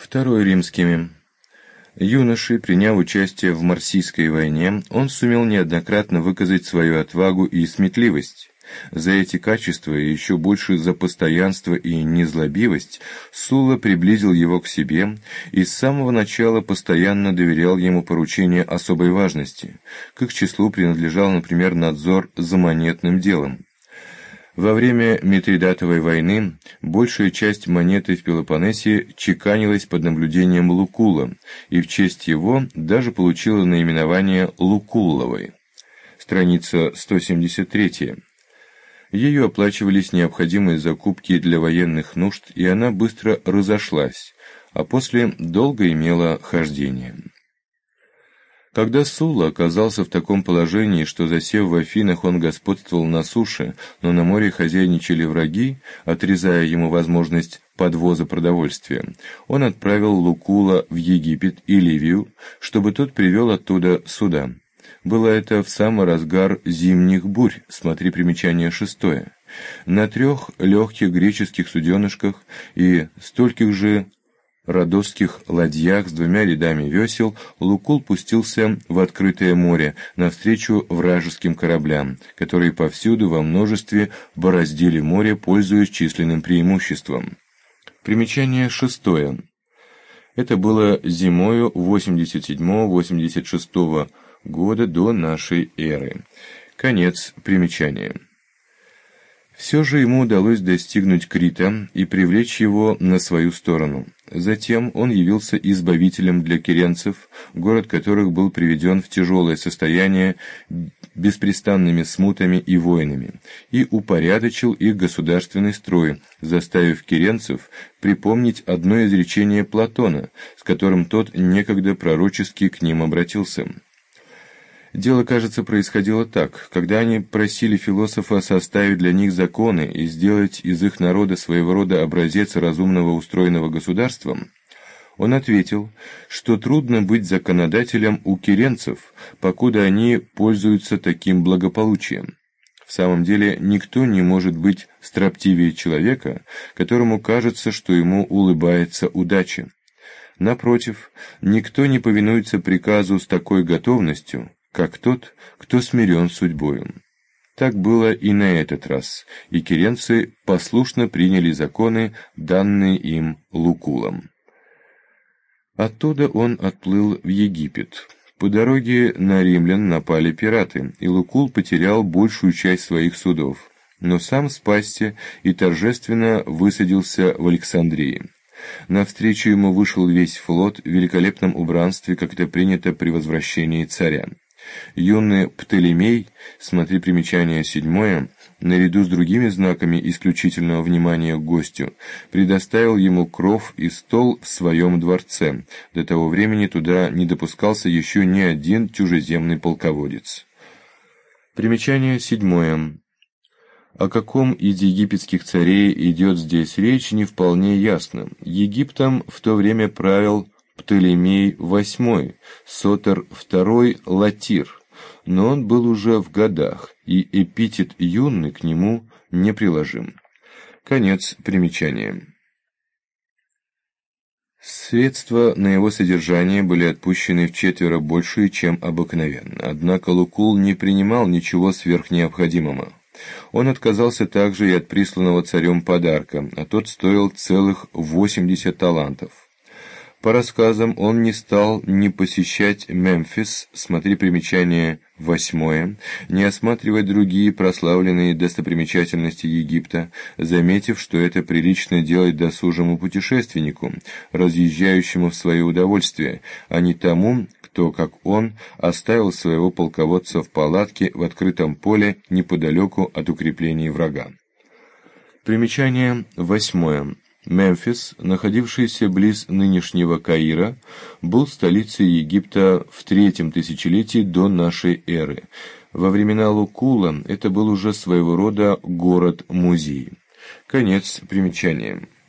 Второй римскими. Юношей, приняв участие в Марсийской войне, он сумел неоднократно выказать свою отвагу и сметливость. За эти качества, и еще больше за постоянство и незлобивость, Сулла приблизил его к себе и с самого начала постоянно доверял ему поручения особой важности. К их числу принадлежал, например, надзор за монетным делом. Во время Митридатовой войны большая часть монеты в Пелопоннесе чеканилась под наблюдением Лукула, и в честь его даже получила наименование Лукулловой. Страница 173. Ею оплачивались необходимые закупки для военных нужд, и она быстро разошлась, а после долго имела хождение. Когда Сулла оказался в таком положении, что, засев в Афинах, он господствовал на суше, но на море хозяйничали враги, отрезая ему возможность подвоза продовольствия, он отправил Лукула в Египет и Ливию, чтобы тот привел оттуда суда. Было это в самый разгар зимних бурь, смотри примечание 6. На 3 легких греческих суденышках и стольких же родосских ладьях с 2 рядами весел Лукул пустился в открытое море навстречу вражеским кораблям, которые повсюду во множестве бороздили море, пользуясь численным преимуществом. Примечание 6. Это было зимою 87-86 года до нашей эры. Конец примечания. Все же ему удалось достигнуть Крита и привлечь его на свою сторону. Затем он явился избавителем для киренцев, город которых был приведен в тяжелое состояние беспрестанными смутами и войнами, и упорядочил их государственный строй, заставив киренцев припомнить одно изречение Платона, с которым тот некогда пророчески к ним обратился. Дело, кажется, происходило так. Когда они просили философа составить для них законы и сделать из их народа своего рода образец разумного устроенного государства, он ответил, что трудно быть законодателем у киренцев, покуда они пользуются таким благополучием. В самом деле, никто не может быть строптивее человека, которому кажется, что ему улыбается удача. Напротив, никто не повинуется приказу с такой готовностью, как тот, кто смирен судьбою. Так было и на этот раз, и киренцы послушно приняли законы, данные им Лукулом. Оттуда он отплыл в Египет. По дороге на римлян напали пираты, и Лукул потерял большую часть своих судов, но сам спасся и торжественно высадился в Александрии. Навстречу ему вышел весь флот в великолепном убранстве, как это принято при возвращении царя. Юный Птолемей, смотри примечание 7, наряду с другими знаками исключительного внимания к гостю, предоставил ему кров и стол в своем дворце. До того времени туда не допускался еще ни один чужеземный полководец. Примечание 7. О каком из египетских царей идет здесь речь, не вполне ясно. Египтом в то время правил Птолемей VIII, Сотер II Латир, но он был уже в годах, и эпитет «юный» к нему не приложим. Конец примечания. Средства на его содержание были отпущены вчетверо больше, чем обыкновенно, однако Лукул не принимал ничего сверхнеобходимого. Он отказался также и от присланного царем подарка, а тот стоил целых 80 талантов. По рассказам, он не стал ни посещать Мемфис, смотри примечание 8, не осматривать другие прославленные достопримечательности Египта, заметив, что это прилично делать досужему путешественнику, разъезжающему в свое удовольствие, а не тому, кто, как он, оставил своего полководца в палатке в открытом поле неподалеку от укреплений врага. Примечание 8. Мемфис, находившийся близ нынешнего Каира, был столицей Египта в 3 тысячелетии до нашей эры. Во времена Лукула это был уже своего рода город-музей. Конец примечания.